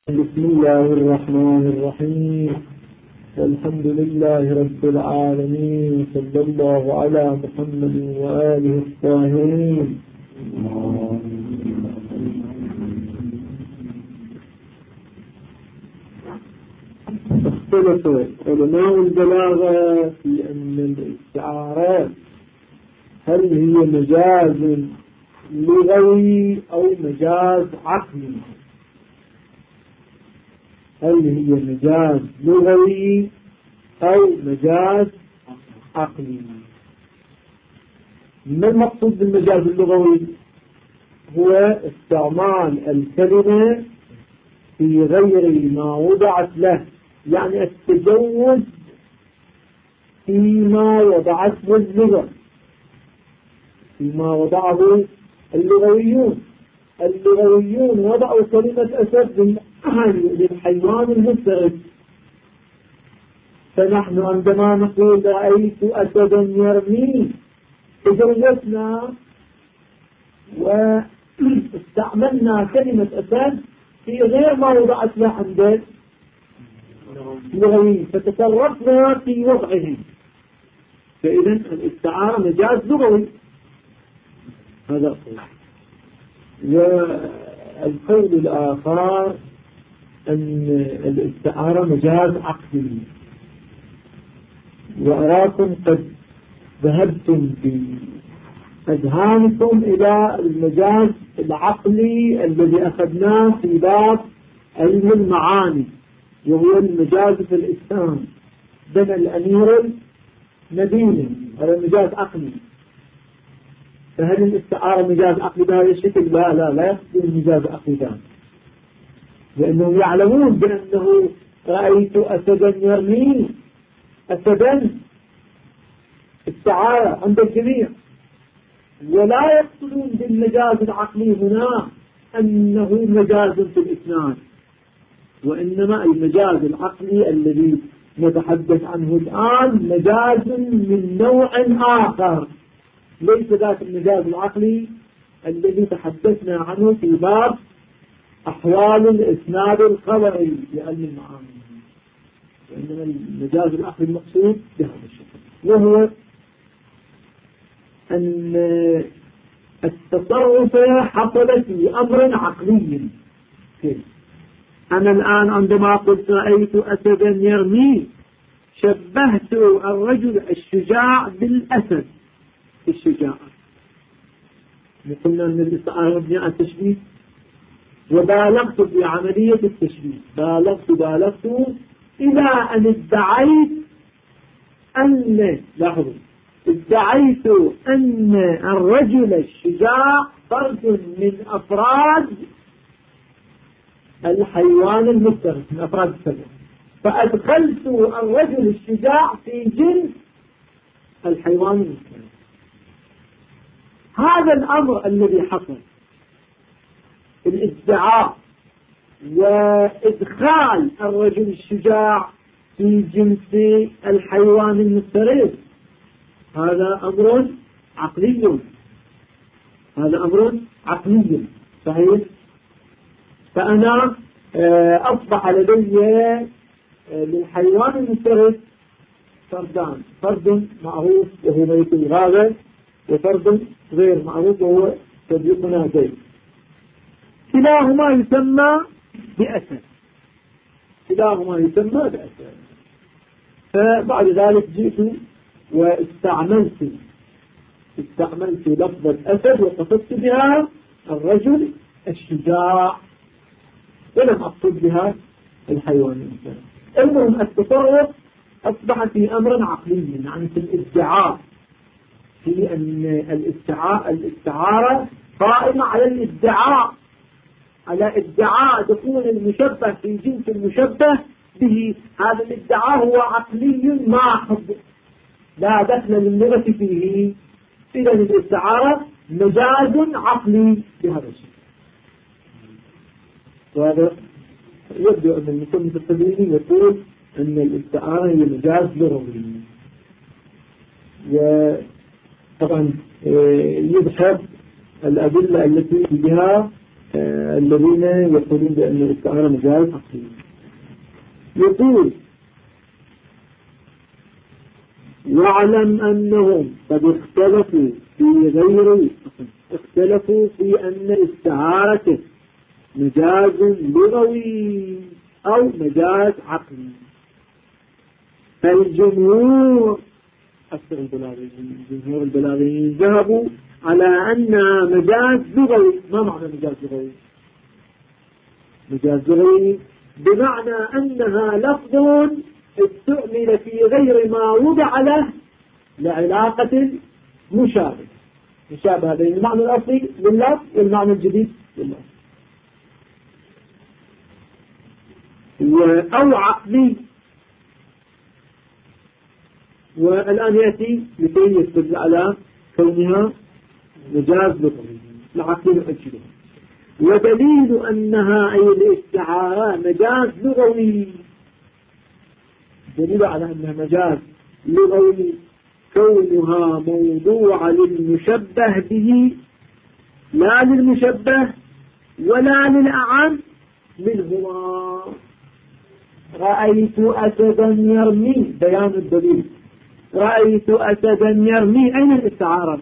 بسم الله الرحمن الرحيم. الحمد لله رب العالمين، صلى الله على محمد وآله الطاهرين. اختلف علماء البلاغة في أن الاستعارات هل هي مجاز لغوي أو مجاز عقلي. هل هي مجاز لغوي أو مجاز عقلي؟ ما المقصود بالمجاز اللغوي؟ هو استعمال الكلمة في غير ما وضعت له، يعني التجوز فيما وضعته اللغة، فيما وضعه اللغويون. اللغويون وضعوا كلمة أسد للحيوان المفترس، فنحن عندما نقول رأيت أسدا يرمي تجوزنا واستعملنا كلمة أسد في غير ما وضعت له عند اللغويين، فتتصرفنا في وضعه. فإذا الاستعارة مجاز لغوي. هذا القول. والقول الآخر أن الاستعارة مجاز عقلي، وأراكم قد ذهبتم في أذهانكم إلى المجاز العقلي الذي أخذناه في باب علم المعاني، وهو المجاز في الإسلام بين الأمير المديني. هذا مجاز عقلي. فهل الاستعارة مجاز عقلي بهذا الشكل؟ لا يقصد المجاز عقلي ذلك، لأنهم يعلمون بأنه رأيت أسدا يرمي. أسدا استعارة عند الجميع، ولا يقصدون بالمجاز العقلي هنا أنه مجاز في الإسناد، وإنما المجاز العقلي الذي نتحدث عنه الآن مجاز من نوع آخر، ليس ذات المجاز العقلي الذي تحدثنا عنه في باب أحوال الإسناد الخبري لعلم المعاني، وإنما المجاز العقلي المقصود بهذا الشكل، وهو أن التصرف حصل في أمر عقلي. أنا الآن عندما قلت رأيت أسدا يرمي شبهت الرجل الشجاع بالأسد في الشجاعة. قلنا أن الاستعارة مبنية على التشبيه، وبالغت في عملية التشبيه، بالغت إلى أن ادعيت أن الرجل الشجاع فرد من أفراد الحيوان المفترس، من أفراد السبع، فأدخلت الرجل الشجاع في جنس الحيوان المفترس. هذا الأمر الذي حصل، الادعاء وإدخال الرجل الشجاع في جنس الحيوان المفترس، هذا أمر عقلي. صحيح. فأنا أصبح لدي للحيوان المفترس فردان، فرد معروف وهو ميت الغابة، وفرد غير معروف وهو صديقنا زيد، كلاهما يسمى بأسد. فبعد ذلك جئت واستعملت لفظة أسد وقصدت بها الرجل الشجاع، ولم أقصد بها الحيوان المفترس. المهم التصرف أصبح في أمر عقلي، يعني في الادعاء، في أن الاستعارة قائمة على ادعاء دخول المشبه في جنس المشبه به. هذا الادعاء هو عقلي محض، لا دخل للغة فيه. إذا الاستعارة مجاز عقلي بهذا الشيء. وهذا يبدو أن المصنف التدريبي يقول أن الاستعارة هي مجاز لغوي. وطبعا يذهب الأدلة التي بها الذين يقولون بأن الاستعارة مجاز عقلي. يقول واعلم أنهم قد اختلفوا في أن الاستعارة مجاز لغوي أو مجاز عقلي. فالجمهور البلاغيين ذهبوا على أنها مجاز لغوي. ما معنى مجاز لغوي؟ مجاز لغوي بمعنى أنها لفظ استعمل في غير ما وضع له لعلاقة مشابهة بين المعنى الأصلي لللفظ والمعنى الجديد لللفظ. أو عقلي. والآن يأتي لكي يستدل على كونها مجاز لغوي العقل أجله. ودليل أنها أي الاستعارة مجاز لغوي، دليل على أنها مجاز لغوي كونها موضوع للمشبه به لا للمشبه ولا للأعم منهما. رأيت أسدا يرمي، بيان الدليل. رأيت أسدا يرمي، أين الاستعارة؟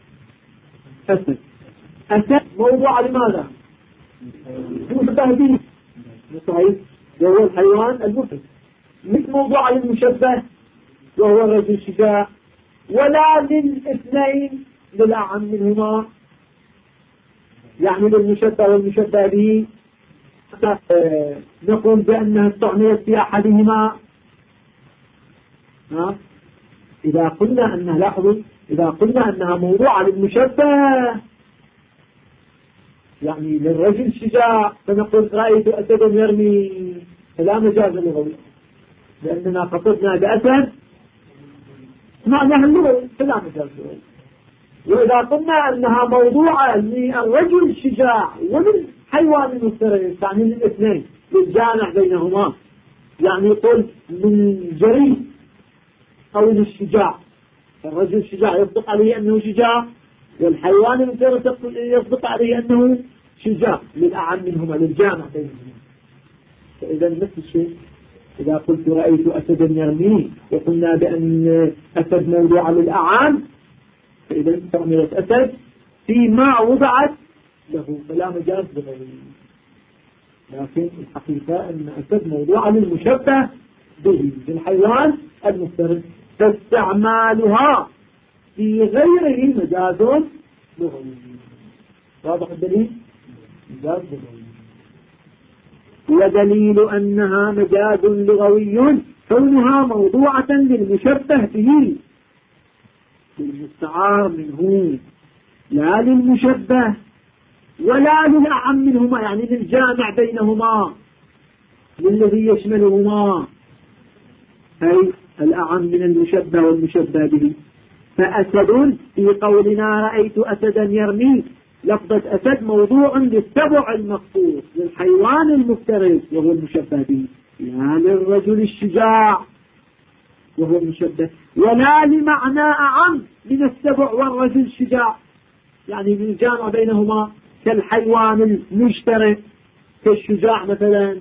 أسد موضوع لماذا؟ مشبه به صحيح، وهو الحيوان المفرد، مش موضوع للمشبه وهو الرجل الشجاع، ولا للاثنين للأعم منهما، يعني للمشبه والمشبه به نقول بأنها استعملت في أحدهما. إذا قلنا أنها لاحظوا، إذا قلنا أنها موضوعة للمشبه يعني للرجل الشجاع، فنقول رأيت أسدا يرمي، فلا مجاز لغوي لأننا قصدنا بأسد معناها اللغوي، فلا مجاز لغوي. وإذا قلنا أنها موضوعة للرجل الشجاع وللحيوان المفترس يعني للاثنين للجامع بينهما، يعني يقول للجريء أو للشجاع، الرجل الشجاع يصدق عليه أنه شجاع، والحيوان المفترس يصدق عليه أنه شجاع، للأعم منهما للجامع بينهما. فإذا نفس الشيء إذا قلت رأيت أسدا يرمي وقلنا بأن أسد موضوع للأعم، فإذا استعملت أسد فيما وضعت له فلا مجاز لغوي. لكن الحقيقة أن أسد موضوع للمشبه به بالحيوان المفترس، فاستعمالها في غيره مجاز لغوي. واضح الدليل؟ مجاز لغوي. ودليل أنها مجاز لغوي كونها موضوعة للمشبه به للمستعار منه لا للمشبه ولا للأعم منهما، يعني للجامع بينهما للذي يشملهما، أي الأعم من المشبه والمشبه به. فأسد في قولنا رأيت أسدا يرمي، لفظة أسد موضوع للسبع المخصوص للحيوان المفترس وهو المشبه به، لا للرجل الشجاع وهو المشبه، ولا لمعنى أعم من السبع والرجل الشجاع، يعني من الجامع بينهما كالحيوان المشترك كالشجاع مثلا،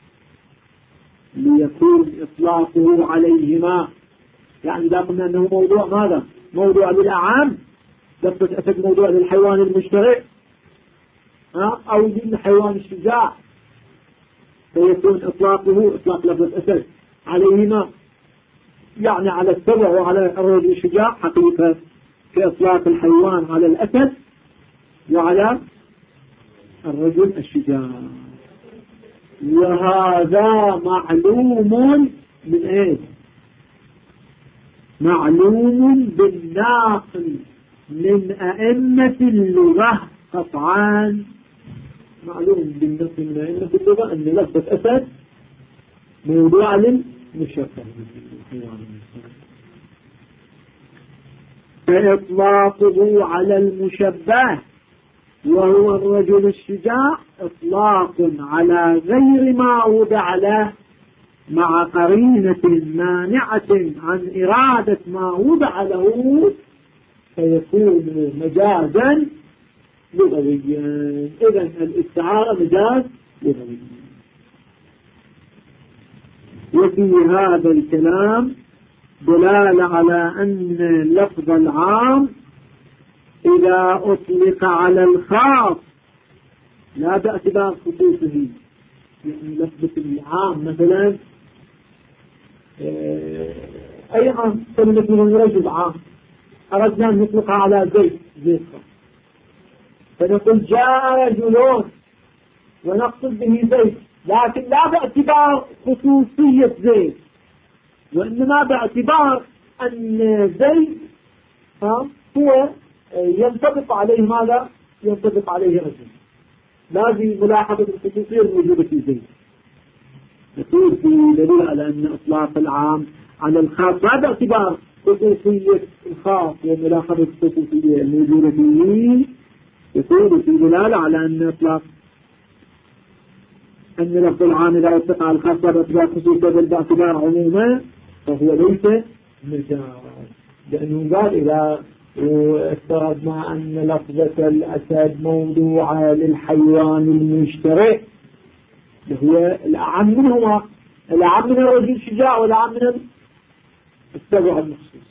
ليكون إطلاقه عليهما. يعني إذا قلنا أنه موضوع ماذا؟ موضوع للأعام، لفظة أسد موضوع للحيوان المشترك أو للحيوان الشجاع، فيكون إطلاقه إطلاق لفظة أسد عليهما، يعني على السبع وعلى الرجل الشجاع حقيقة كإطلاق الحيوان على الأسد وعلى الرجل الشجاع. وهذا معلوم من ايه؟ معلوم بالناقل من أئمة اللغة قطعا. معلوم بالناقل من أئمة اللغة أن لفظة أسد موضوع للمشبه، فإطلاقه على المشبه وهو الرجل الشجاع إطلاق على غير ما وضع له مع قرينة مانعة عن إرادة ما وضع له، فيكون مجازا لغويا. إذن الاستعارة مجاز لغوي. وفي هذا الكلام دلالة على أن لفظ العام إذا أطلق على الخاص لا باعتبار خصوصه. يعني لفظة العام مثلا أي عام كلمة رجل عام أردنا أن نطلقها على زيد فنقول جاء رجلون ونقصد به زيد، لكن لا باعتبار خصوصية زيد، وإنما باعتبار أن زيد هو ينطبق عليه ماذا؟ ينطبق عليه رجل. لازم ملاحظة الخصوصية الموجودة في زيد. يقول في دليل على أن إطلاق العام على الخاص لا باعتبار خصوصية الخاص وملاحظة الخصوصية الموجودة فيه. يقول في دلالة على أن إطلاق أن لفظ العام إذا أطلق على الخاص باعتبار خصوصية بل باعتبار عموما فهو ليس مجاز، لأنه قال إذا وافترضنا أن لفظة الأسد موضوعة للحيوان المشترك هو الأعم منهما، الأعم من الرجل الشجاع والأعم من السبع المخصوص،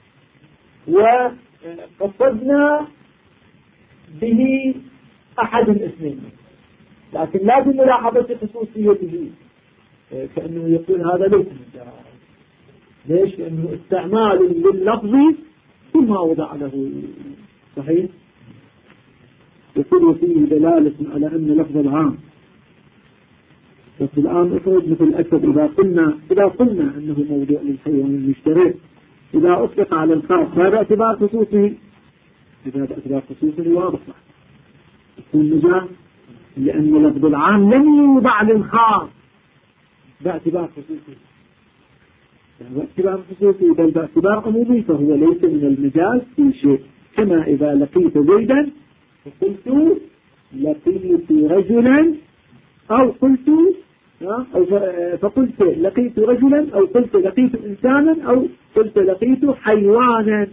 وقصدنا به أحد الاثنين، لكن لازم ملاحظة خصوصيته، كأنه يقول هذا ليس مجاز. ليش؟ لأنه استعمال لللفظ ثم وضع له صحيح. يقول فيه دلالة على أن لفظ العام لفظ العام افرض مثل الأسد إذا قلنا أنه موضوع للحيوان المشترك إذا أطلق على الخاص هذا باعتبار خصوصه، إذا باعتبار خصوصه واضح يكون مجاز، لأن لفظ العام لم يوضع للخاص باعتبار خصوصه، باعتبار خصوصي بل باعتبار عمومي، فهو ليس من المجاز في شيء. كما إذا لقيت زيدا فقلت لقيت رجلا أو قلت فقلت لقيت رجلا أو قلت لقيت إنسانا أو قلت لقيت حيوانا.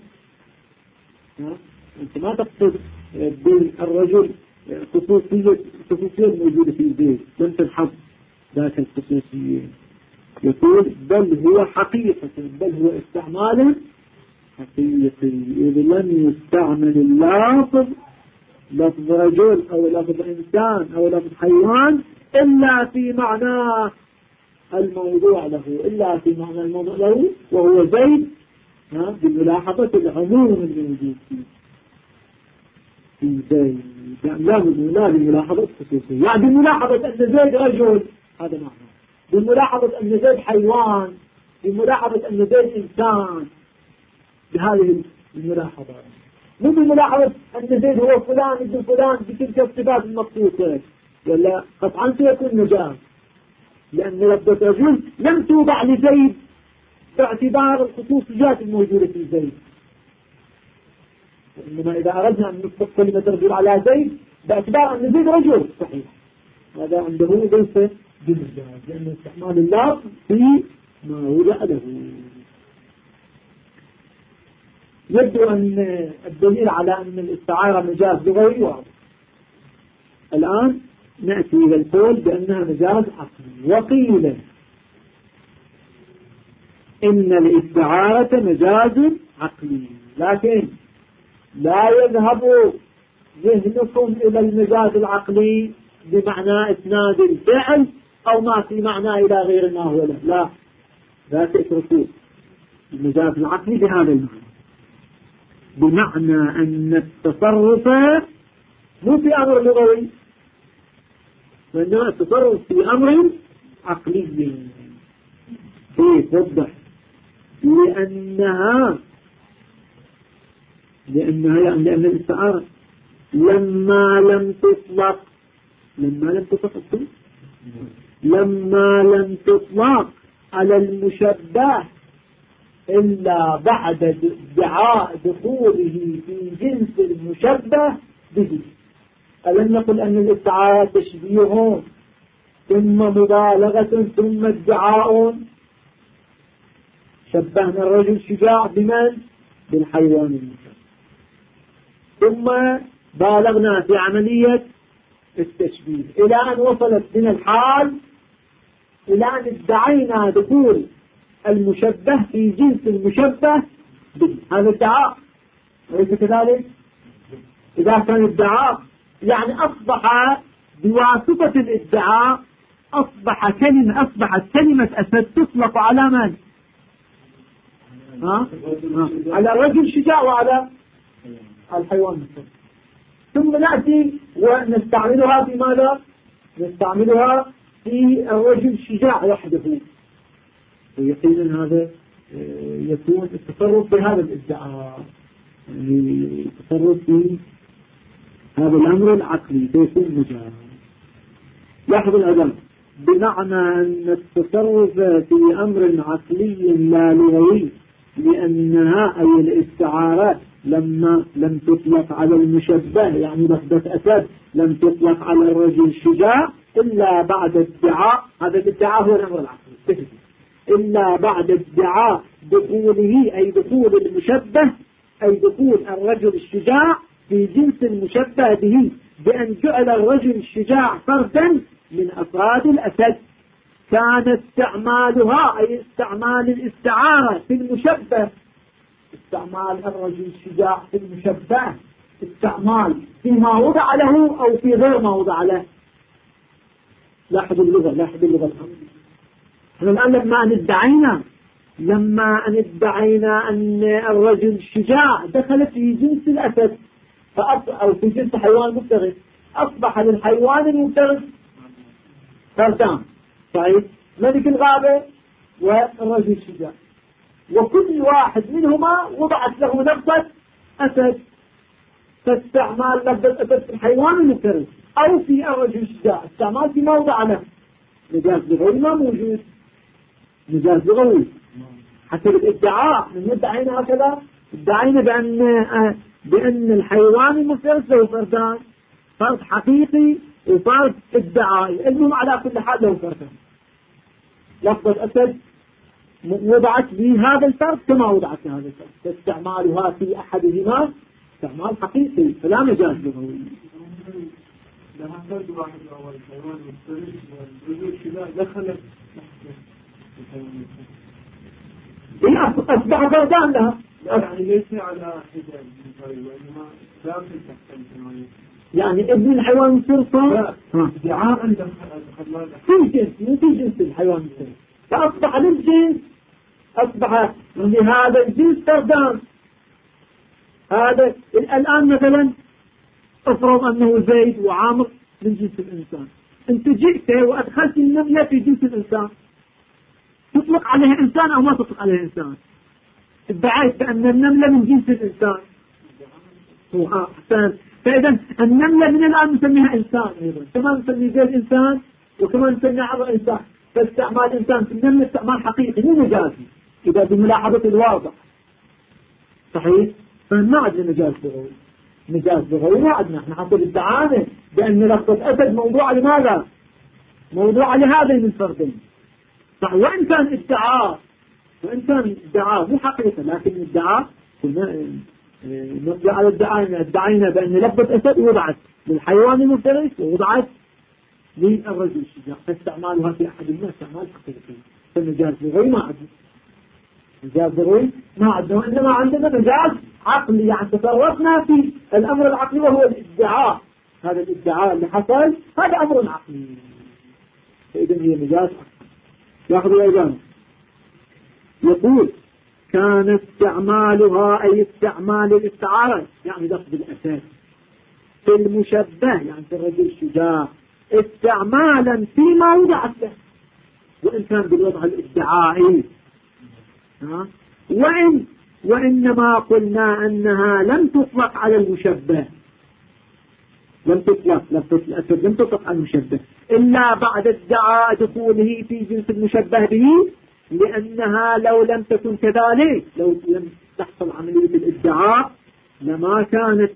أنت ما تقصد بالرجل خصوصية موجودة في البيت، لم تلحظ ذاك الخصوصية. يقول بل هو حقيقة، بل هو استعمال حقيقي، إذ لم يستعمل اللفظ لفظ رجل أو لفظ إنسان أو لفظ حيوان إلا في معنى الموضوع له، إلا في معنى الموضوع له وهو زيد، بملاحظة العموم الموجود في زيد، يعني لا بملاحظة خصوصية، يعني بملاحظة أن زيد رجل هذا معنى، بملاحظة أن زيد حيوان، بملاحظة أن زيد إنسان، بهذه الملاحظة، مو بملاحظة أن زيد هو فلان ابن فلان بتلك الصفات المخصوصة، ولا قطعا سيكون مجاز، لأن لفظة رجل لم توضع لزيد باعتبار الخصوصيات الموجودة في زيد، إنما إذا أردنا أن نطلق كلمة رجل على زيد باعتبار أن زيد رجل صحيح، هذا عنده ليس بمجاز، لأن استعمال اللفظ في ما وضع له. يبدو أن الدليل على أن الاستعارة مجاز لغوي واضح. الآن نأتي إلى القول بأنها مجاز عقلي. وقيل إن الاستعارة مجاز عقلي، لكن لا يذهب ذهنكم إلى المجاز العقلي بمعنى إسناد الفعل أو ما في معنى إلى غير ما هو له، لا تتركوا المجاز العقلي بهذا المعنى، بمعنى أن التصرف مو في أمر لغوي، وإنما التصرف في أمر عقلي. كيف وضح؟ لأن الاستعارة لما لم تطلق على المشبه إلا بعد ادعاء دخوله في جنس المشبه به. ألم نقل أن الاستعارة تشبيه ثم مبالغة ثم ادعاء؟ شبهنا الرجل شجاع بمن؟ بالحيوان المشبه، ثم بالغنا في عملية التشبيه إلى أن وصلت بنا الحال إلى أن ادعينا دخول المشبه في جنس المشبه به. هذا ادعاء أليس كذلك؟ إذا كان ادعاء يعني أصبح بواسطة الادعاء أصبحت كلمة أسد تطلق على من؟ على الرجل الشجاع وعلى الحيوان المفترس. ثم نأتي ونستعملها في ماذا؟ نستعملها في الرجل الشجاع وحده. ويقينا هذا يكون التصرف بهذا الادعاء، التصرف في هذا الأمر العقلي فيكون مجاز. لاحظ الأدم بمعنى أن التصرف في أمر عقلي لا لغوي، لأنها أي الاستعارات لما لم تطلق على المشبه، يعني لفظة أسد لم تطلق على الرجل الشجاع إلا بعد ادعاء، هذا الادعاء هو الأمر العقلي، إلا بعد ادعاء دخوله أي دخول المشبه، أي دخول الرجل الشجاع في جنس المشبه به، بأن جعل الرجل الشجاع فردا من أفراد الأسد. كان استعمالها أي استعمال الاستعارة في المشبه، استعمال الرجل الشجاع في المشبه استعمال فيما وضع له أو في غير ما وضع له. لاحظوا اللغة احنا الآن لما أن ادعينا أن الرجل الشجاع دخل في جنس الأسد أو في جنس حيوان مفترس، أصبح للحيوان المفترس فردان، صحيح؟ ملك الغابة والرجل الشجاع، وكل واحد منهما وضعت له لفظة أسد، فاستعمال لفظة أسد في الحيوان المفترس أو في الرجل الشجاع استعمال فيما وضع له مجاز لغوي ما موجود، مجاز لغوي حسب الادعاء. من ادعينا هكذا ادعينا بأن الحيوان المفترس له فردان، فرد حقيقي وفرد ادعائي، المهم على كل حال له فردان. لفظة أسد وضعت لهذا الفرد كما وضعت لهذا الفرد، فاستعمالها في أحدهما استعمال حقيقي فلا مجاز لغوي. لها فرد واحد أول الحيوان المفترس والرجل الشجاع دخلت أصبح فردان لها، يعني ليس على حجاب وإنما داخل تحت الحيوان، يعني ابن الحيوان المفترس ادعاء في جنس الحيوان المفترس، فأصبح للجنس أصبح لهذا الجنس فردان. هذا الآن مثلا افرض أنه زيد وعامر من جنس الإنسان، أنت جئت وأدخلت النملة في جنس الإنسان، تطلق عليها إنسان أو ما تطلق عليها إنسان؟ ادعيت بأن النملة من جنس الإنسان، أحسن. فإذا النملة من الآن نسميها إنسان أيضا، كمان نسمي زي الإنسان وكمان نسمي عبر إنسان، فاستعمال إنسان في النملة استعمال حقيقي مو مجازي إذا بملاحظة الواضح، صحيح؟ فما عندنا مجاز لغوي ما عندنا. احنا حسب ادعانا بأن لفظة أسد موضوع لماذا؟ موضوع لهذين الفردين، صح؟ وإن كان ادعاء مو حقيقة، لكن ادعاء نرجع على ادعينا بأن لفظة أسد وضعت للحيوان المفترس ووضعت للرجل الشجاع، فاستعمالها في أحدهما استعمال حقيقي. فالمجاز لغوي ما عندنا، مجاز لغوي ما عندنا، وإنما عندنا مجاز عقلي، يعني تصرفنا في الأمر العقلي وهو الادعاء. هذا الادعاء اللي حصل هذا أمر عقلي، فإذا هي مجاز عقلي. لاحظوا أيضا يقول كان استعمالها أي استعمال الاستعارة يعني لفظ الأساس في المشبه يعني في الرجل الشجاع استعمالا فيما وضعت له، وإن كان بالوضع الادعائي، وإنما قلنا أنها لم تطلق على المشبه، لم تطلق لفظة الأسد لم تطلق على المشبه إلا بعد ادعاء دخوله في جنس المشبه به، لأنها لو لم تكن كذلك، لو لم تحصل عملية الادعاء لما كانت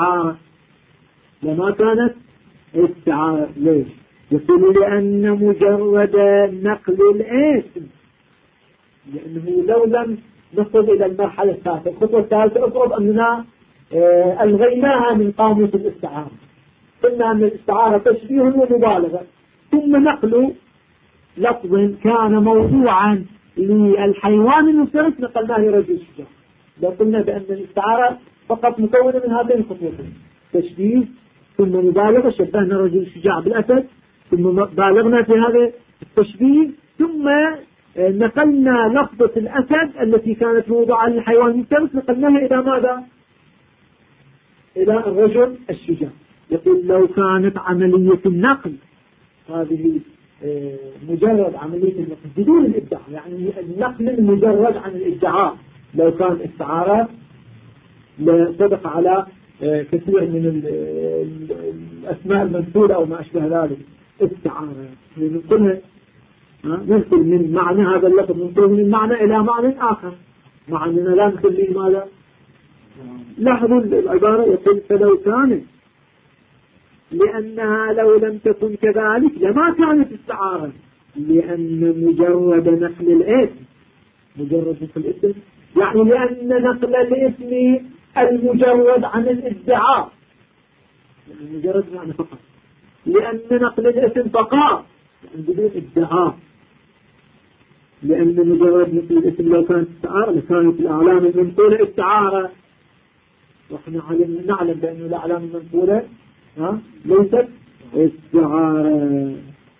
استعارة. ليش؟ يقول لأن مجرد نقل الاسم، لأنه لو لم نصل إلى المرحلة الثالثة، الخطوة الثالثة افرض أننا ألغيناها من قاموس الاستعارة، قلنا أن الاستعارة تشبيه ومبالغة، ثم نقل لفظ كان موضوعا للحيوان المفترس نقلناه لرجل الشجاع. لو قلنا بأن الاستعارة فقط مكونة من هذين الخطوتين، تشبيه ثم مبالغة، شبهنا رجل الشجاع بالأسد ثم بالغنا في هذا التشبيه، ثم نقلنا لفظة الأسد التي كانت موضوعة للحيوان المفترس نقلناها إلى ماذا؟ إلى الرجل الشجاع. يقول لو كانت عملية النقل هذه مجرد عملية النقل بدون الإبداع، يعني النقل المجرد عن الإدعاء، لو كان استعارة لصدق على كثير من الأسماء المنثورة أو ما أشبه ذلك استعارة، ننقلها ننقل من معنى هذا اللفظ، ننقله من معنى إلى معنى آخر، مع أننا لا نخليه ماذا؟ لاحظوا العبارة، يقول فلو كانت، لأنها لو لم تكن كذلك لما كانت استعارة، لأن مجرد نقل الاسم، مجرد نقل الاسم يعني لأن نقل الاسم المجرد عن الادعاء، يعني مجرد يعني فقط، لأن نقل الاسم فقط يعني بدون ادعاء، لأن مجرد نقل الاسم لو كانت استعارة لكانت الأعلام المنقولة استعارة، وإحنا نعلم بأن الأعلام المنقولة ليست استعارة.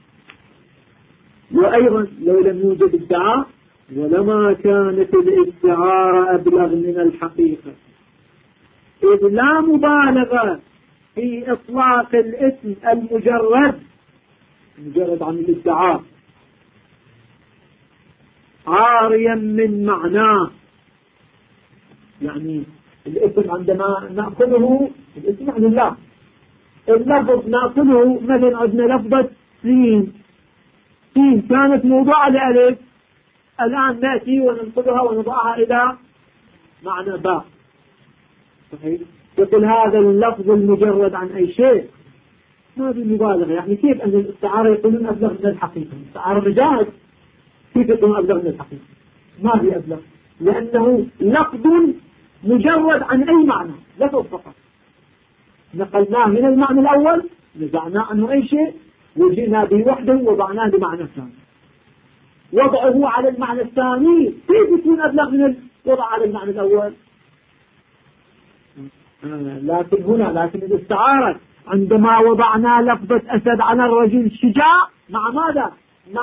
وأيضا لو لم يوجد ادعاء ولما كانت الاستعارة أبلغ من الحقيقة، إذ لا مبالغة في إطلاق الاسم المجرد عن الادعاء عاريا من معناه، يعني الاسم عندما نأخذه الاسم يعني الله، اللفظ نأخذه مثلا عندنا لفظة سين كانت موضوعة لألف، الآن نأتي وننقلها ونضعها إلى معنى باء، صحيح؟ يقول هذا اللفظ المجرد عن أي شيء ما في مبالغة، يعني كيف أن الاستعارة يقولون أبلغ من الحقيقة؟ الاستعارة مجاز، كيف يقولون أبلغ من الحقيقة؟ ما في أبلغ، لأنه لفظ مجرد عن أي معنى، لفظ فقط، نقلناه من المعنى الأول نزعناه عنه أي شيء وجئنا به وحده ووضعناه بمعنى ثاني، وضعه على المعنى الثاني كيف يكون أبلغ من الوضع على المعنى الأول؟ لكن الاستعارة عندما وضعنا لفظة أسد على الرجل الشجاع مع ماذا؟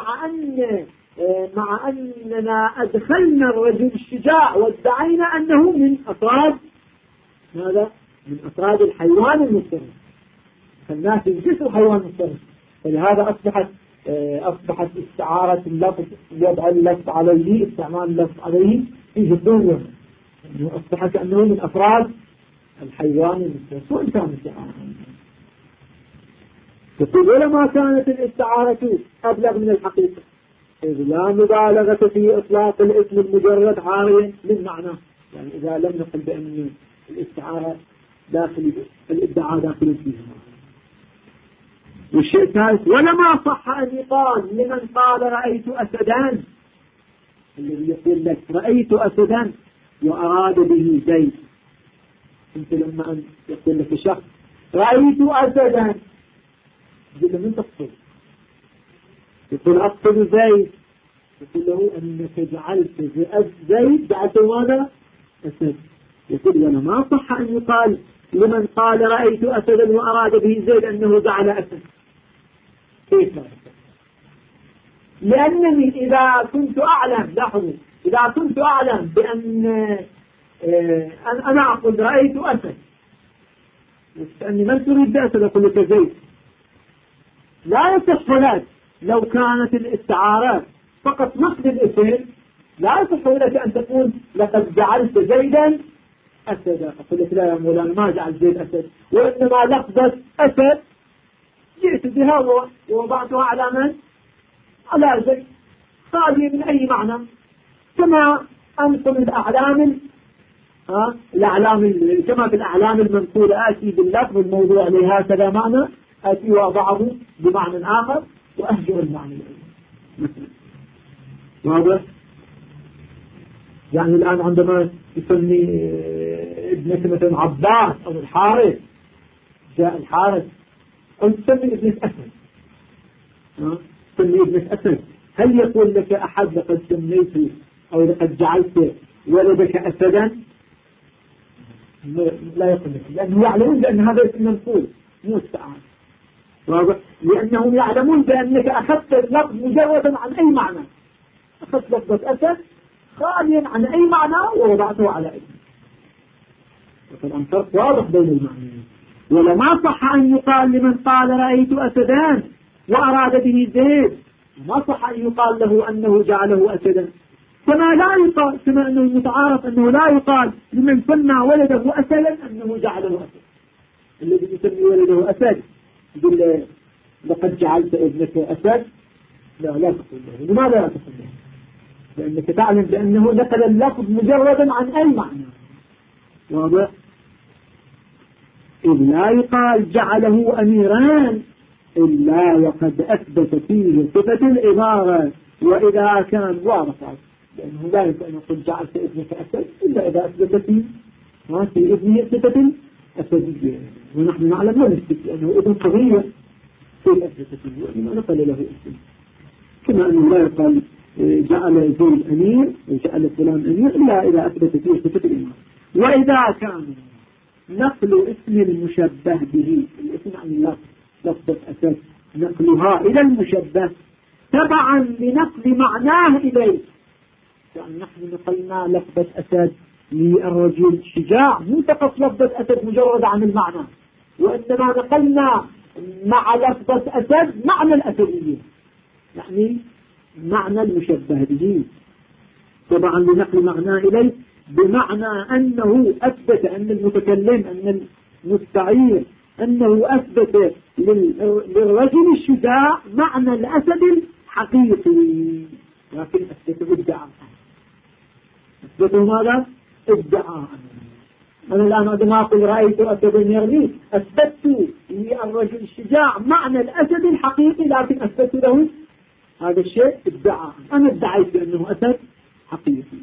مع أننا أدخلنا الرجل الشجاع وادعينا أنه من أفراد ماذا؟ من أفراد الحيوان المفترس، فالناس ينكسوا حيوان مفترس، فلهذا أصبحت استعارة اللفظ، وضع اللفظ عليه، استعمال اللفظ عليه فيه الدنيا، أصبح كأنه من أفراد الحيوان المفترس وإن كان استعارة. يقول ولما كانت الاستعارة أبلغ من الحقيقة، إذ لا مبالغة في إطلاق الاسم المجرد عاريا من معناه، يعني إذا لم نقل بأن الاستعارة داخل الادعاء داخل فيها. والشيء الثالث ولما صح أن يقال لمن قال رأيت أسدان، الذي يقول لك رأيت أسدان وأراد به زيد، أنت لما أن يقول لك شخص رأيت أسدان يقول من تقصد؟ يقول أقصد زيد، يقول له أنك جعلت زيد جعلته ماذا؟ أسد. يقول ولما صح أن يقال لمن قال رأيت أسدا وأراد به زيد أنه جعل أسد، كيف لا؟ لأنني إذا كنت أعلم، لاحظوا، إذا كنت أعلم بأن أنا أقول رأيت أسد، لأني من تريد بأسد أقول لك زيد، لا يصح لك لو كانت الاستعارات فقط نقد الاسم، لا يصح لك أن تقول لقد جعلت زيدا أسدا، أقول لك لا يا مولانا ما جعل زيد أسد، وإنما لفظة أسد جئت بها ووضعتها على من؟ على زيد، خالية من أي معنى، كما أنقل الأعلام كما في الأعلام المنقولة آتي باللفظ الموضوع لهكذا معنى، آتي وأضعه بمعنى آخر وأهجر المعنى مثلا. واضح؟ يعني الآن عندما يسمي ابنة مثلا عباس أو الحارث، جاء الحارث قلت سمي ابنة أسد، سمي ابنة أسد، هل يقول لك أحد لقد سميت أو لقد جعلت ولدك أسدا؟ لا يقول لك، لأنه يعلمون بأن هذا اسم منقول مو استعان، واضح؟ لأنهم يعلمون بأنك أخذت اللفظ مجردا عن أي معنى، أخذت لفظة أسد خاليا عن أي معنى ووضعته على اسم. فالآن فرق واضح بين المعنيين. ولما صح أن يقال لمن قال رأيت أسدان وأراد به زيد، ما صح أن يقال له أنه جعله أسدا، كما لا يقال، كما أنه متعارف أنه لا يقال لمن سمى ولده أسدا أنه جعله أسد. الذي يسمي ولده أسد يقول لقد جعلت ابنك أسد، لا تقول له. لماذا لا تقول له؟ لأنك تعلم بأنه نقل اللفظ مجردا عن أي معنى، واضح؟ إذ لا يقال جعله أميران إلا وقد أثبت فيه صفة الإمارة، وإذا كان واضح، لأنه لا يمكن أن يقول جعلت ابنك أسد إلا إذا أثبت فيه في ابنه صفة الأسدية، ونحن نعلم ما نثبت لأنه ابن صغير في أثبت فيه وإنما نقل له اسم، كما أنه لا يقال جعل زيد أمير وجعل فلان أمير إلا إذا أثبت فيه صفة الإمارة. وإذا كان نقل اسم المشبه به، الاسم عن اللفظ لفظة أسد، نقلها إلى المشبه تبعا لنقل معناه إليه، يعني نحن نقلنا لفظة أسد للرجل الشجاع مو فقط لفظة أسد مجرد عن المعنى، وإنما نقلنا مع لفظة أسد معنى الأسدية، يعني معنى المشبه به طبعا لنقل معناه إليه، بمعنى أنه أثبت أن المتكلم أن المستعير أنه أثبت للرجل الشجاع معنى الأسد الحقيقي، لكن أثبته ادعاء. أثبته ماذا؟ ادعاء. أنا الآن عندما أقول رأيت أسدا يرمي أثبت للرجل الشجاع معنى الأسد الحقيقي، لكن أثبت له هذا الشيء ادعاء، أنا ادعيت بأنه أسد حقيقي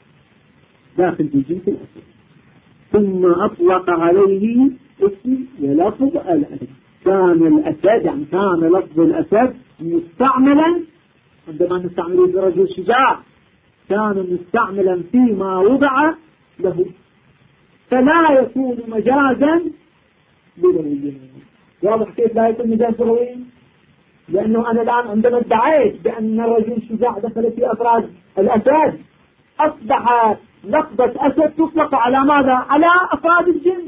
داخل في جنس الأسد، ثم أطلق عليه اسم ولفظ الأسد. كان الأسد يعني كان لفظ الأسد مستعملا عندما نستعمله برجل شجاع، كان مستعملا فيما وضع له، فلا يكون مجازا لغويا. واضح كيف لا يكون مجاز لغويا؟ لأنه أنا الآن عندما ادعيت بأن الرجل الشجاع دخل في أفراد الأسد، أصبح لفظة أسد تطلق على ماذا؟ على أفراد الجنس.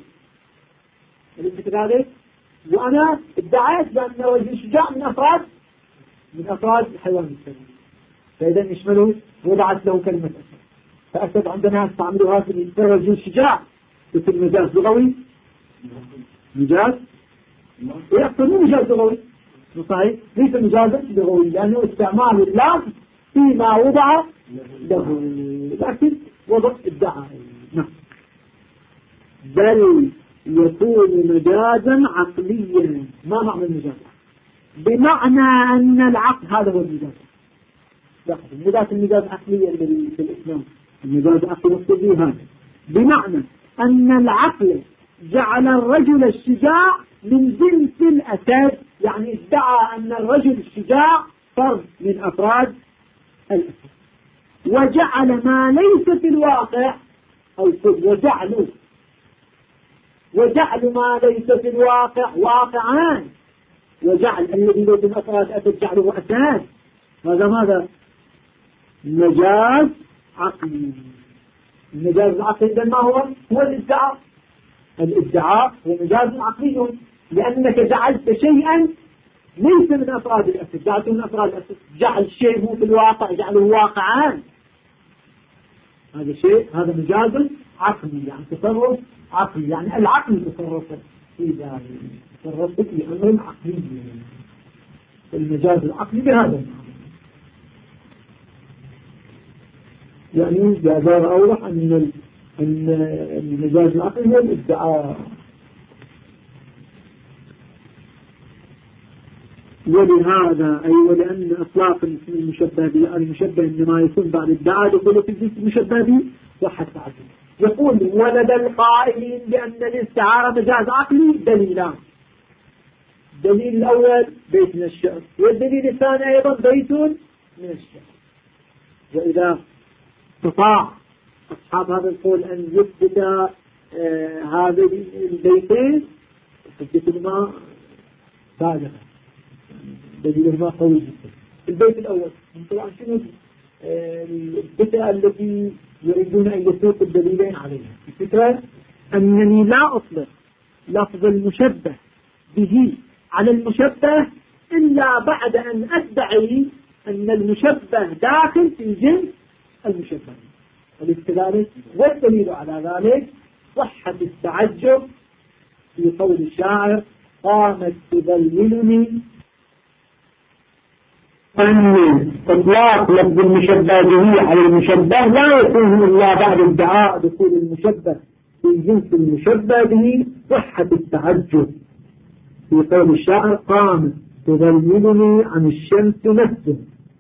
ذلك وأنا ادعيت بأن الرجل الشجاع من أفراد الحيوان السري، فإذا يشمله وضعت له كلمة أسد. فأسد عندنا استعملها في الرجل الشجاع في المجاز لغوي، مجاز يقصد مجاز لغوي صحيح، ليس مجازا لغوي، لأنه استعمال اللفظ فيما وضع له، لكن وضع ادعاء. بل يكون مجازا عقليا. ما معنى المجاز؟ بمعنى أن العقل، هذا هو المجاز. ذات المجاز عقليا في الإسلام، المجاز عقلي مقصودي هذا، بمعنى أن العقل جعل الرجل الشجاع من جنس الأسد، يعني ادعى أن الرجل الشجاع فرد من أفراد الأسد، وجعل ما ليس في الواقع أو وجعل ما ليس في الواقع واقعان، وجعل الذي ليس من أفراد الأسد جعله أسد. هذا ماذا؟ مجاز عقلي. المجاز العقلي إذن ما هو الادعاء. الادعاء هو مجاز عقلي، لأنك جعلت شيئا ليس من أفراد الأسد، جعلته من أفراد الأسد، جعل الشيء هو في الواقع جعله واقعان، هذا شيء، هذا مجاز عقلي، يعني تصرف عقلي، يعني العقل تصرف في ذلك، تصرف في أمر عقلي. المجاز العقلي بهذا يعني بعبارة أوضح أن المجاز العقلي هو الادعاء. ولهذا أي ولأن إطلاق الاسم المشبه به المشبه إنما يكون بعد ادعاء دخوله في الجنس المشبه به وحتى عدل. يقول ولدى القائلين بأن الاستعارة مجاز عقلي دليلان. الدليل الأول بيت من الشعر، والدليل الثاني أيضا بيت من الشعر. وإذا استطاع أصحاب هذا القول أن يثبت هذين البيتين حجتهما بالغة، دليلهما قوي جدا. البيت الأول طبعا شنو الفكرة التي يريدون أن يسوق الدليلين عليها؟ الفكرة أنني لا أطلق لفظ المشبه به على المشبه إلا بعد أن أدعي أن المشبه داخل في جنس المشبه. ولذلك والدليل على ذلك صحة التعجب في قول الشاعر قامت تذللني، أن إطلاق لفظ المشبه به على المشبه لا يكون إلا بعد ادعاء دخول المشبه في جنس المشبه به. صحة التعجب في قول الشاعر قامت تذللني عن الشمس نفسه،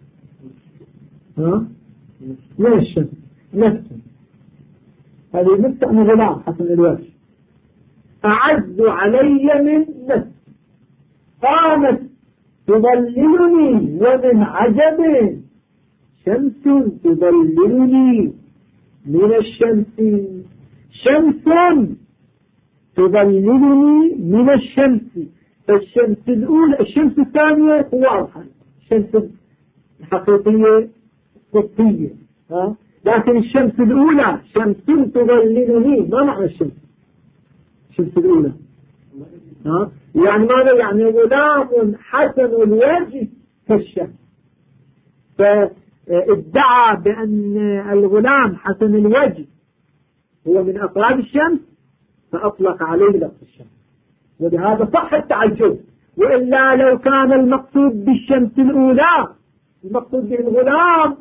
من الشمس نفسه، هذه نفسه من غلام حسن الوجه، أعز علي من نفسه. قامت تظللني ومن عجب شمس تظللني من الشمس، شمس تظللني من الشمس. الشمس الأولى، الشمس الثانية واضحة، الشمس الحقيقية قطبية، لكن الشمس الأولى شمس تظللني، ما معنى الشمس الأولى؟ يعني ماذا؟ يعني غلام حسن الوجه كالشمس، فادعى بأن الغلام حسن الوجه هو من أفراد الشمس فأطلق عليه لفظ الشمس، ولهذا صح التعجب. وإلا لو كان المقصود بالشمس الأولى المقصود به الغلام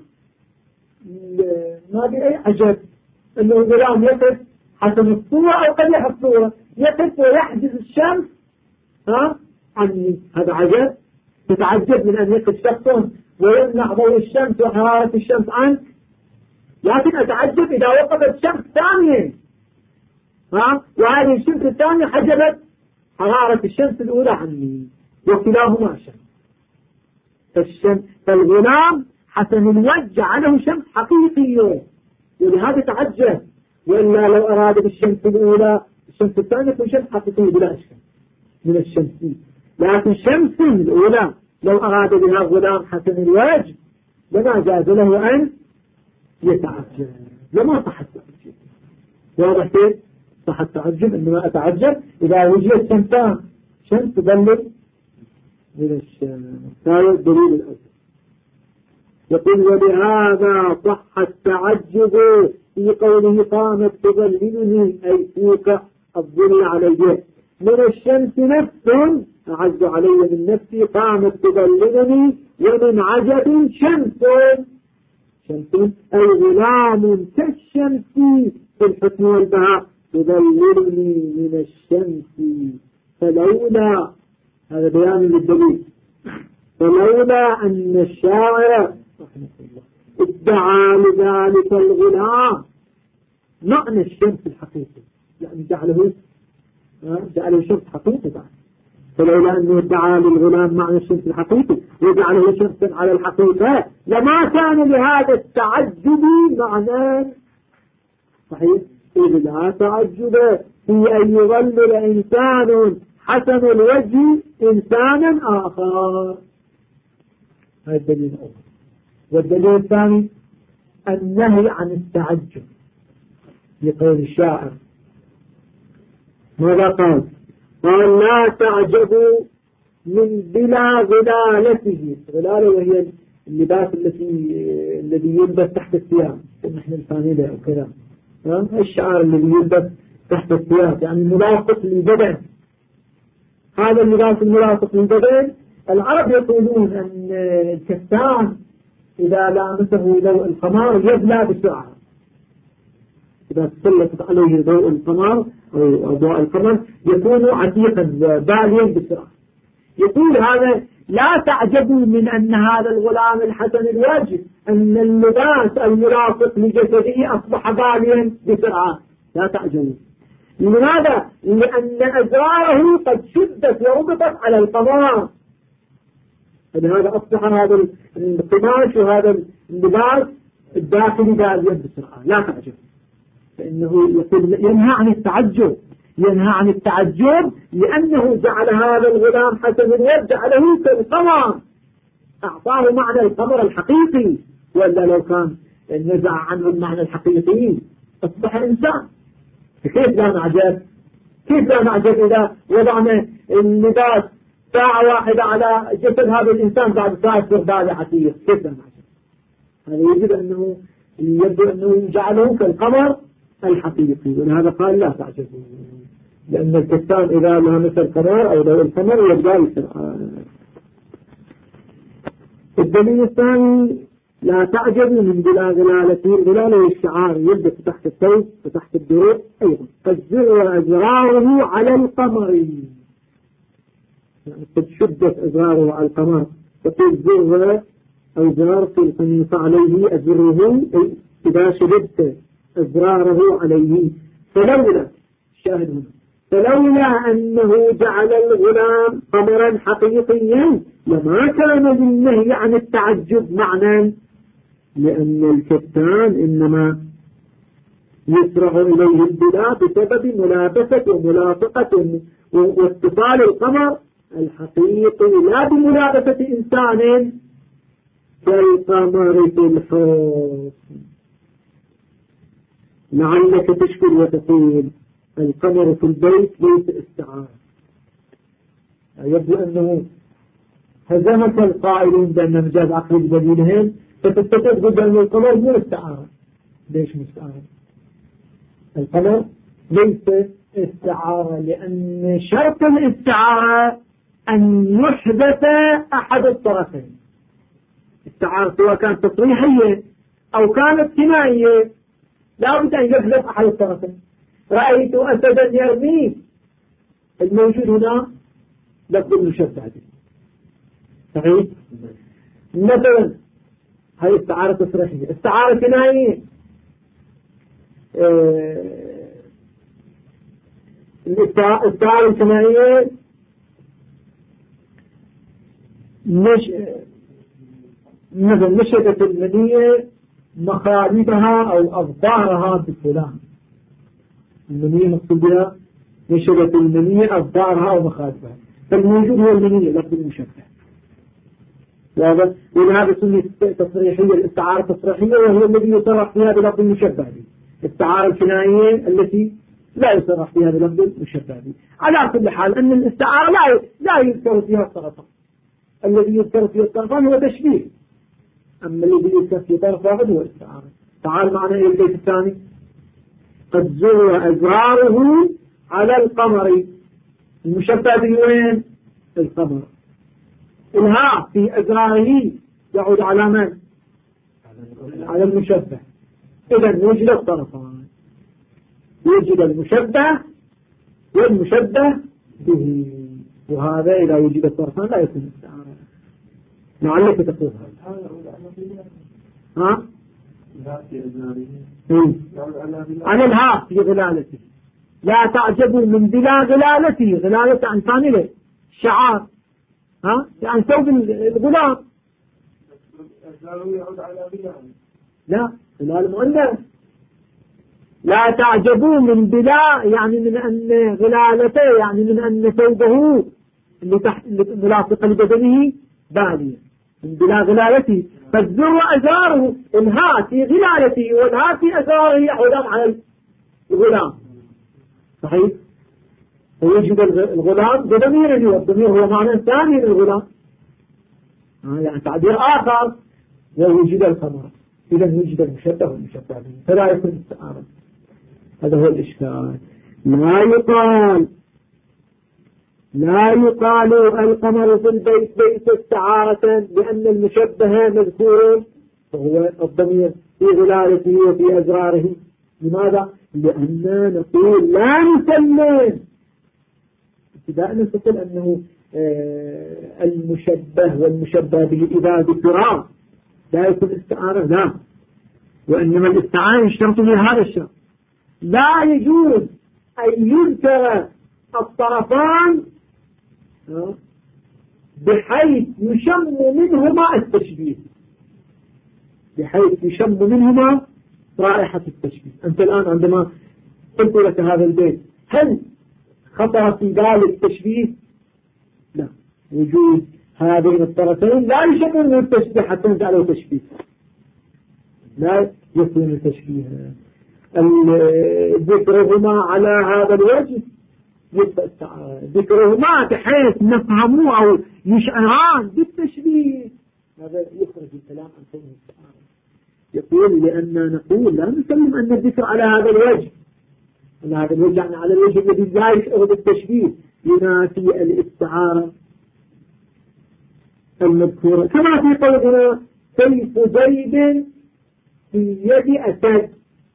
ما بأي عجب أنه الغلام يقف حسن الصورة أو قبيح الصورة، يقف ويحجز الشمس عني، هذا عجب. تتعجب من أن يقف شخص ويمنع ضوء الشمس وحرارة الشمس عنك، لكن أتعجب إذا وقفت شمس ثانية وهذه الشمس الثانية حجبت حرارة الشمس الأولى عني، وكلاهما شمس. فالغلام حسن الوجه جعله شمس حقيقية، ولهذا تعجب. وإلا لو أراد بالشمس الأولى الشمس الثانية تكون شمس حقيقية بلا إشكال من الشمس، لكن شمس الأولى لو أراد بها غلام حسن الوجه لما جاز له أن يتعجب، لما صح التعجب. واضح كيف صح التعجب؟ إنما أتعجب إذا وجدت شمسان، شمس تظلل من الشمس. هذا الدليل الأول. يقول ولهذا صح التعجب في قوله قامت تظللني أي فوق الظل عليه من الشمس نفس أعز علي من نفسي، قامت تظللني ومن عجب شمس أي غلام كالشمس في الحكم والبهاء تظللني من الشمس. فلولا، هذا بيان للدليل، فلولا أن الشاعر ادعى لذلك الغلام معنى الشمس الحقيقي، يعني جعله شمس حقيقي بعد. فلولا أنه ادعى للغلام معنى الشمس الحقيقي وجعله شمسا على الحقيقة لما كان لهذا التعجب معنى صحيح. إذ لا تعجب في أن يظلل إنسان حسن الوجه إنسانا آخر. هذا الدليل الأول. والدليل الثاني النهي عن التعجب في قول الشاعر. ماذا قال؟ قال لا تعجبوا من بلا غلالته. غلالة وهي اللباس الذي يلبس تحت الثياب، نحن الفانيلة أو كذا، الشعار الذي يلبس تحت الثياب يعني ملاصق للبدن. هذا اللباس الملاصق للبدن العرب يقولون أن الكستان إذا لامسه ضوء القمر يبلى بسرعة، إذا تسلط عليه ضوء القمر أو ضوء القمر يكون عتيقا باليا بسرعة. يقول هذا لا تعجبوا من أن هذا الغلام الحسن الوجه أن اللباس الملاصق لجسده أصبح باليا بسرعة، لا تعجبوا. لماذا؟ لأن أزراره قد شدت وربطت على القمر، هذا أصبح هذا القماش وهذا اللباس الداخلي دائما بسرعة. لا تعجب، فإنه يقول ينهى عن التعجب، ينهى عن التعجب لأنه جعل هذا الغلام حسن الورد جعله كالقمر، أعطاه معنى القمر الحقيقي، ولا لو كان نزع عنه المعنى الحقيقي أصبح إنسان. كيف لا نعجب؟ كيف لا نعجب إذا وضعنا اللباس ساعة واحدة على جسد هذا الإنسان بعد ساعة يصير بالي عتيق؟ كيف لا نعجب؟ هذا يجب أنه يبدو أنه جعله كالقمر الحقيقي، ولهذا قال لا تعجبوا، لأن الكتان إذا لامس القمر أو لو القمر يبدأ يصير. الدليل الثاني لا تعجبوا من بلا غلالته. الغلالة والشعار يبدأ تحت الثوب وتحت الدروع أيضا. الزر أزراره على القمر، يعني قد شدت أزراره على القمر، تقول زر أو زرار في القميص عليه أزره، إذا شددت أزراره عليه. فلولا شاهد هنا، فلولا أنه جعل الغلام قمرا حقيقيا لما كان للنهي عن التعجب معنى، لأن الكتان إنما يسرع إليه البلاء بسبب ملابسة وملاصقة واتصال القمر الحقيقي لا بملابسة إنسان كالقمر في الحوض. لعلك تشكر وتقول القمر في البيت ليس استعارة. يبدو أنه هزمك القائلون بأن مجاز عقل بديلهم، فتستطيع تقول بأن القمر مو استعارة. ليش مستعارة؟ القمر ليس استعارة لأن شرط الاستعارة أن يحدث أحد الطرفين. استعارة سواء كانت تصريحية أو كانت ثنائية لا بد أن يحدث أحد الطرفين. رأيت أسدا يرمي، الموجود هنا لفظ المشبه، صحيح؟ مثلا هذه استعارة تصريحية. استعارة ثنائية الاستعارة الثنائية مثلا نشدت المنية مخالبها أو أظفارها بفلان. المنية مقصود بها نشدت المنية أظفارها أو مخالبها، فالموجود هو المنية لفظ المشبه. ولهذا سميت تصريحية الاستعارة التصريحية، وهي الذي يصرح فيها بلفظ المشبه. الاستعارة الكنائية التي لا يصرح فيها بلفظ المشبه. على كل حال أن الاستعارة لا يذكر فيها الطرفان. الذي يذكر فيها الطرفان هو تشبيه، أما الذي يذكر فيه طرف واحد هو الاستعارة. تعال معنا إلى البيت الثاني. قد زر أزراره على القمر، المشبه به وين؟ القمر. الهاء في أزراره يعود على من؟ على المشبه. إذا وجد الطرفان، وجد المشبه والمشبه به، وهذا إذا وجد الطرفان لا يكون استعارة. لعلك تقول ها؟ عن الهاء في غلالته. لا تعجبوا من بلا غلالته. غلالة عن ثانية شعار، ها؟ يعني ثوب الغلام. لا، غلال مؤنث. لا تعجبوا من بلا، يعني من أن غلالته، يعني من أن ثوبه اللي تحت ملاصق لبدنه بالية، من بلا غلالته. فالزر أزاره، الهاء في غلالته والهاء في أزاره يعودان على الغلام، صحيح؟ ويجب الغلام بضمير، والضمير هو معنى ثاني للغلام، يعني تعبير آخر. ووجد القمر، إذا وجد المشبه والمشبه به، فلا يكون استعارة. هذا هو الإشكال. لا يقال القمر في البيت ليس استعارة، لأن المشبه مذكور وهو الضمير في غلالته وفي أزراره. لماذا؟ لأننا نقول لا نسلم ابتداء نقول أنه المشبه والمشبه به إذا ذكرا لا يكون استعارة، لا، وإنما الاستعارة يشترط بها هذا الشرط، لا يجوز أن يذكر الطرفان بحيث يشم منهما التشبيه، بحيث يشم منهما رائحة التشبيه. أنت الآن عندما قلت لك هذا البيت هل خطر في بالك تشبيه؟ لا، وجود هذين الطرفين لا يشمل من التشبيه حتى نجعله تشبيه، لا يكون تشبيها. ذكرهما على هذا الوجه يبقى ذكرهما بحيث نفهموه أو يشعران بالتشبيه، هذا يخرج الكلام عن كونه التعارض. يقول لأننا نقول لا نسلم أن الذكر على هذا الوجه، على هذا الوجه يعني على الوجه الذي لا يشعر بالتشبيه ينافي الاستعارة المذكورة، كما في قولنا سيف زيد في يد أسد،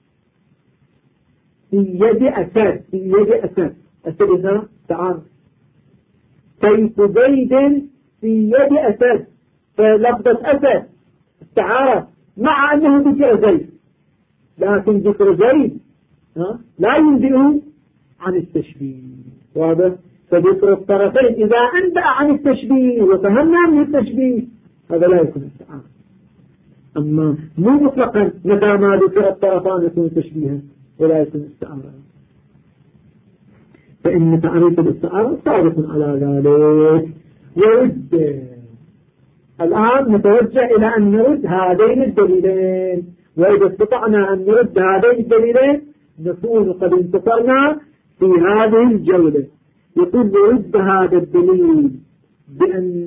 في يد أسد، في يد أسد، أسد هنا تعارض. سيف زيد في يد أسد، فلفظة أسد استعارة مع أنه ذكر زيد، لكن ذكر زيد لا ينبئ عن التشبيه. واضح؟ فذكر الطرفين إذا أنبأ عن التشبيه وفهمنا من التشبيه هذا لا يكون استعارة. أما مو مطلقا متى ما ذكر الطرفان يكون تشبيها ولا يكون استعارة، فإن تعريف الاستعارة صادق على ذلك. ورد الآن نتوجه إلى أن نرد هذين الدليلين، وإذا استطعنا أن نرد هذين الدليلين نكون قد انتصرنا في هذه الجولة. يقول نرد هذا الدليل بأن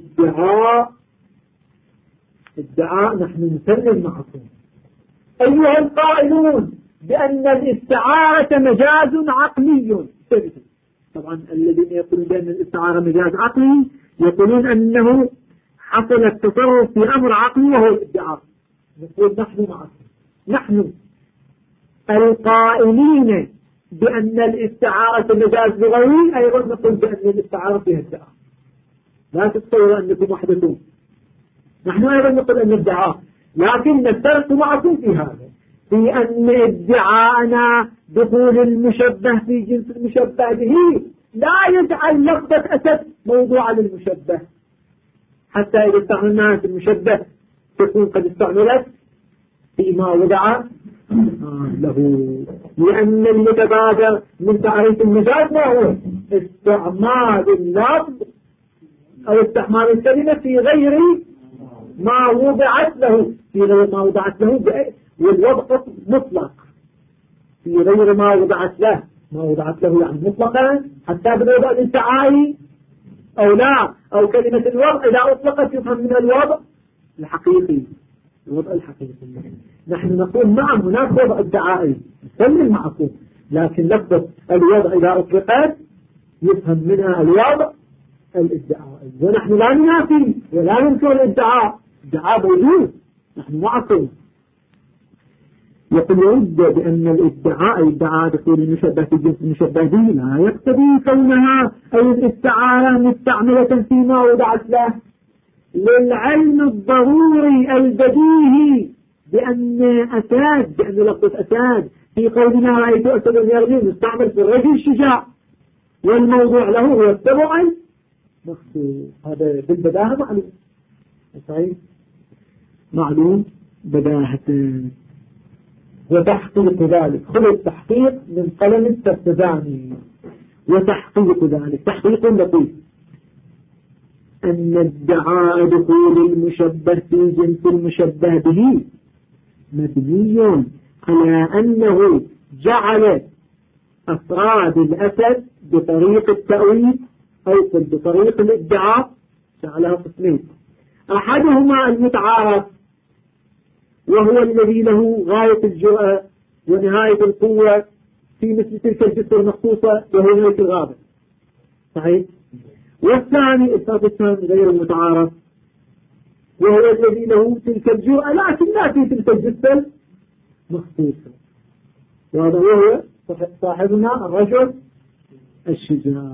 الادعاء نحن نسلم معكم أيها القائلون بأن الاستعارة مجاز عقلي. طبعا الذين يقولون بأن الاستعارة مجاز عقلي يقولون أنه حصل التصرف في أمر عقلي وهو الادعاء. نقول نحن معكم، نحن القائلين بأن الاستعارة مجاز لغوي أيضا نقول بأن الاستعارة فيها ادعاء. لا تتصور أنكم وحدكم، نحن أيضا نقول أن الادعاء، لكن نفترق معكم في هذا، في أن ادعاءنا دخول المشبه في جنس المشبه به لا يجعل لفظة أسد موضوعا للمشبه، حتى إذا استعملناها في المشبه تكون قد استعملت فيما وضع له. لأن المتبادر من تعريف المجاز ما هو استعمال اللفظ أو استعمال الكلمة في غير ما وضعت له، في غير ما وضعت له، والوضع مطلق في غير ما وضعت له، ما وضعت له يعني مطلقا حتى بالوضع الانتعائي أو لا، أو كلمة الوضع إذا أطلقت يفهم من الوضع الحقيقي، الوضع الحقيقي. نحن نقول نعم هناك وضع ادعائي نسلم معكم، لكن لفظة الوضع إذا أطلقت يفهم منها الوضع الادعائي، ونحن لا ننافي ولا ننكر الادعاء، ادعاء موجود، نحن معكم. يقول يرد بأن ادعاء دخول المشبه في جنس المشبه به لا يقتضي كونها أي الاستعارة مستعملة فيما وضعت له للعلم الضروري البديهي بأن لفظة أساد في قولنا رأيت أسد يرمي مستعمل في الرجل الشجاع، والموضوع له هو السبع المخصوص. هذا بالبداهة معلوم، صحيح معلوم بداهة. وتحقيق ذلك، خذ التحقيق من قلم التفتزاني. وتحقيق ذلك تحقيق لطيف، أن ادعاء دخول المشبه في جنس المشبه به مبني على أنه جعل أفراد الأسد بطريق التأويل أو بطريق الادعاء جعلها قسمين، أحدهما المتعارف وهو الذي له غاية الجرأة ونهاية القوة في مثل تلك الجسر المخصوصة وهو نهاية الغابة، صحيح؟ والثاني الفرد الثاني غير المتعارف وهو الذي له تلك الجرأة لكن لا في تلك الجسر مخصوصة، وهذا هو صاحبنا الرجل الشجاع.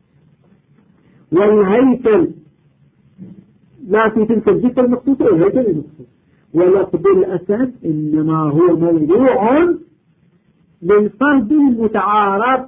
والهيكل لا في تلك الجسر المخصوصة والهيكل المخصوص. ولفظ الأسد إنما هو موضوع للفرد المتعارف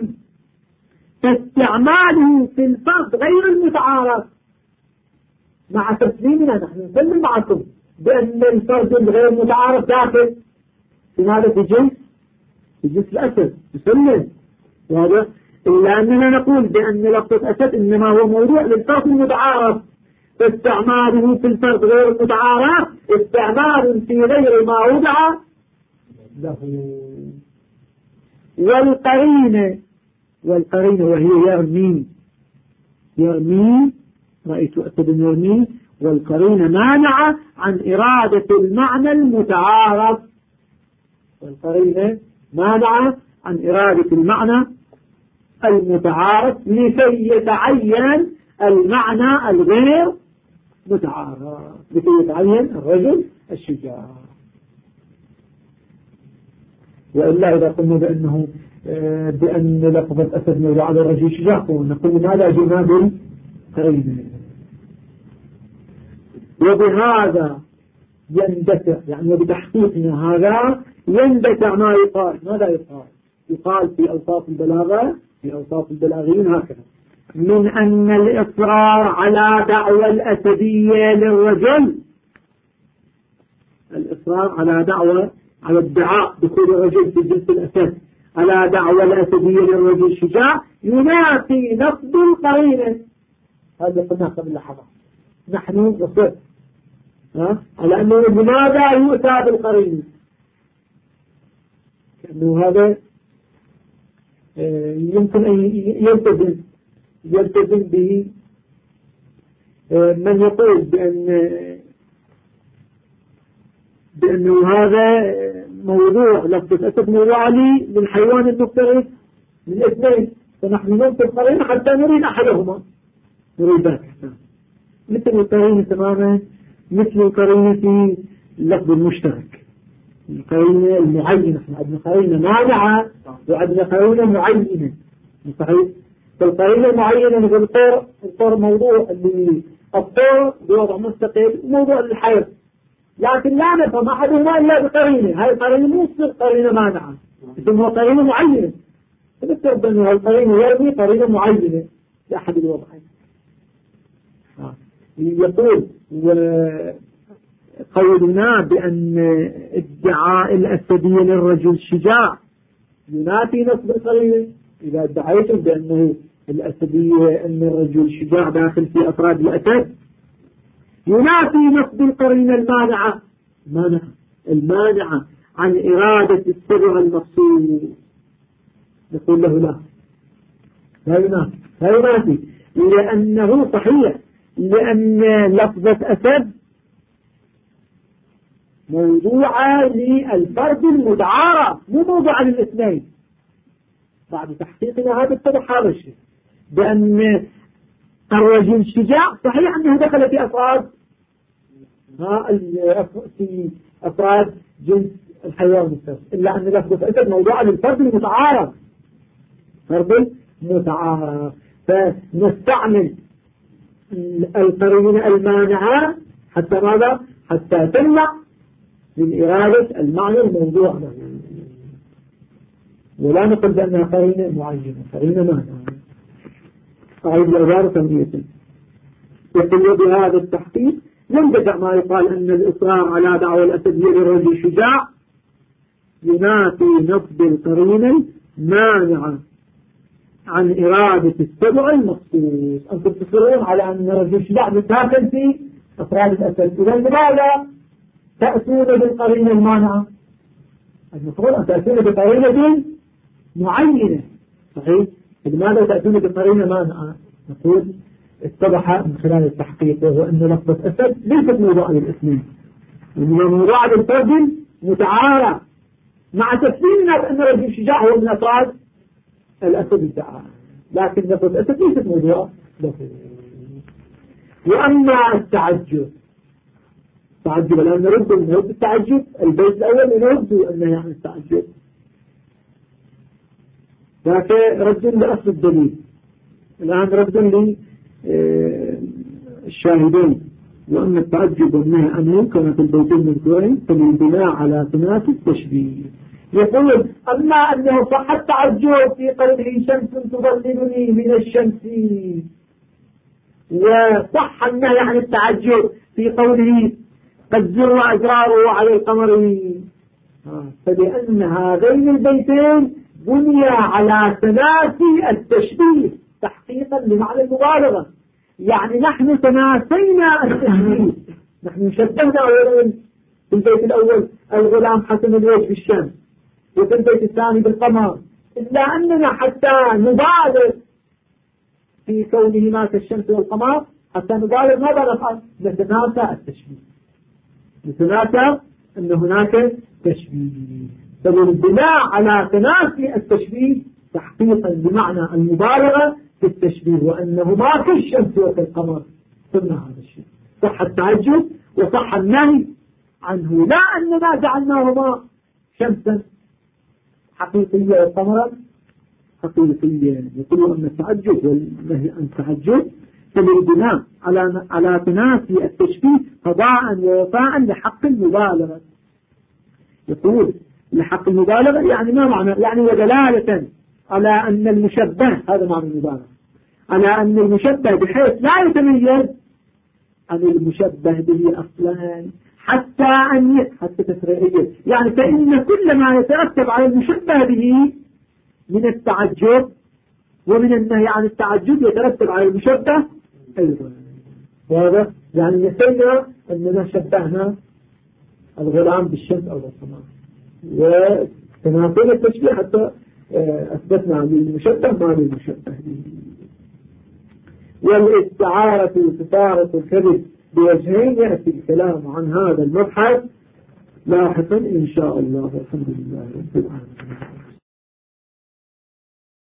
فاستعماله في الفرد غير المتعارف مع تسليمنا نحن نسلم معكم بأن الفرد الغير متعارف داخل في ماذا في جنس الأسد نسلم وهذا إلا أننا نقول بأن لفظة أسد إنما هو موضوع للفرد المتعارف فاستعماله في الفرد غير المتعارف استعمال في غير ما وضع له. والقرينة وهي يرمي رأيت أسد يرمي والقرينة مانعة عن إرادة المعنى المتعارف والقرينة مانعة عن إرادة المعنى المتعارف لكي يتعين المعنى الغير متعارف لكي يتعين الرجل الشجاع. وإلا إذا قلنا بأن لفظة أسد موضوع على الرجل الشجاع نقول ماذا جئنا بالقرينة. وبهذا يندفع يعني وبتحقيقنا هذا يندفع ما يقال. ماذا يقال في أوصاف البلاغة في أوصاف البلاغيين هكذا من أن الإصرار على دعوى الأسدية للرجل الإصرار على ادعاء دخول الرجل في جنس الأسد على دعوى الأسدية للرجل الشجاع ينافي نقد القرينة. هذا قلنا قبل لحظة نحن نصر على أنه لماذا يؤتى بالقرينة كأنه هذا يمكن أن يلتزم به من يقول بأنه هذا موضوع لفظة أسد موضوع للحيوان المفترس من اثنين فنحن ننصر قرينة حتى نريد أحدهما نريد مثل القرينة تماما مثل القرينة في اللفظ المشترك القرينة المعينة احنا عندنا قرينة مانعة وعندنا قرينة معينة صحيح. فالقرينة المعينة مثل الطور موضوع اللي الطور بوضع مستقل موضوع للحياة لكن لا نفهم أحدهما إلا بقرينة. هاي القرينة مو قرينة مانعة اسمها قرينة معينة فنفترض أن القرينة يرمي قرينة معينة لأحد الوضعين. يقول قولنا بأن ادعاء الأسدية للرجل الشجاع ينافي نصب القرينة. إذا ادعيتم بأنه الأسدية أن الرجل الشجاع داخل في أفراد الأسد ينافي نصب القرينة المانعة عن إرادة السبع المقصود. نقول له لا ينافي لأنه صحيح لأن لفظة أسد موضوعة للفرد المتعارف مو موضوعة للاثنين. بعد تحقيقنا هذا اتضح هذا الشيء بأن الرجل الشجاع صحيح أنه دخل في أفراد جنس الحيوان المفترس إلا أن لفظة أسد موضوعة للفرد المتعارف فنستعمل القرينة المانعة حتى ماذا؟ حتى تمنع من إرادة المعنى الموضوع له ولا نقول بأنها قرينة معينة قرينة مانعة. أعيد العبارة تنبيه. يقول بهذا التحقيق يندفع ما يقال أن الإصرار على دعوى الأسدية للرجل الشجاع ينافي نصب القرينة مانعة عن إرادة السبع المخصوص. أنتم تصرون على أن الرجل الشجاع متاكل في أفراد الأسد إذا لماذا تأتون بالقرينة المانعة؟ المفروض أن تأتون بقرينة معينة صحيح. لماذا تأتون بقرينة مانعة؟ نقول اتضح من خلال التحقيق وهو أن لفظة أسد ليست موضوعة للاثنين وإنما موضوعة للفرد متعارف مع تسليمنا بأن الرجل الشجاع هو من أفراد الأسد التعارف لكن لفظة أسد ليست موضوعة له. وأما التعجب الآن نرد التعجب البيت الأول نرد أنه يعني التعجب ذاك رد لأصل الدليل. الآن رد لي الشاهدين وأن التعجب والنهي عنه كما في البيتين المذكورين فللبناء على تنافي التشبيه يقول أما أنه صح التعجب في قوله شمس تظللني من الشمس، وصح النهي عن التعجب في قوله قد زر أجراره على القمر، فلأن هذين البيتين بني على تناسي التشبيه تحقيقا لمعنى المبالغة. يعني نحن تناسينا التشبيه، نحن شبهنا أولا في البيت الأول الغلام حسن الوجه بالشمس، وفي البيت الثاني بالقمر، إلا أننا حتى نبالغ في كونهما كالشمس والقمر، حتى نبالغ ماذا نفعل؟ نتناسى التشبيه، نتناسى أن هناك تشبيه. فالبناء على تناسي التشبيه تحقيقا بمعنى المبالغة في التشبيه، وأنهما كالشمس وكالقمر. ثم هذا الشيء صح التعجب وصح النهي عنه، لا أننا جعلناهما شمسا حقيقية وقمرا حقيقية. يقولون أن التعجب والنهي عن التعجب فالبناء على تناسي التشبيه قضاء ووفاء لحق المبالغة. يقول لحق المبالغة يعني ما معنى؟ يعني ودلالة على أن المشبه، هذا معنى المبالغة، على أن المشبه بحيث لا يتميز عن المشبه به أصلا حتى تفريعية. يعني فإن كل ما يترتب على المشبه به من التعجب ومن النهي عن التعجب يترتب على المشبه أيضا. وهذا يعني نسينا أننا شبهنا الغلام بالشمس أو بالقمر، وتناسينا التشبيه حتى أثبتنا عن المشبه ما للمشبه به. والاستعارة ستارة الكذب بوجهين، يأتي الكلام عن هذا المبحث لاحقا إن شاء الله. والحمد لله رب العالمين.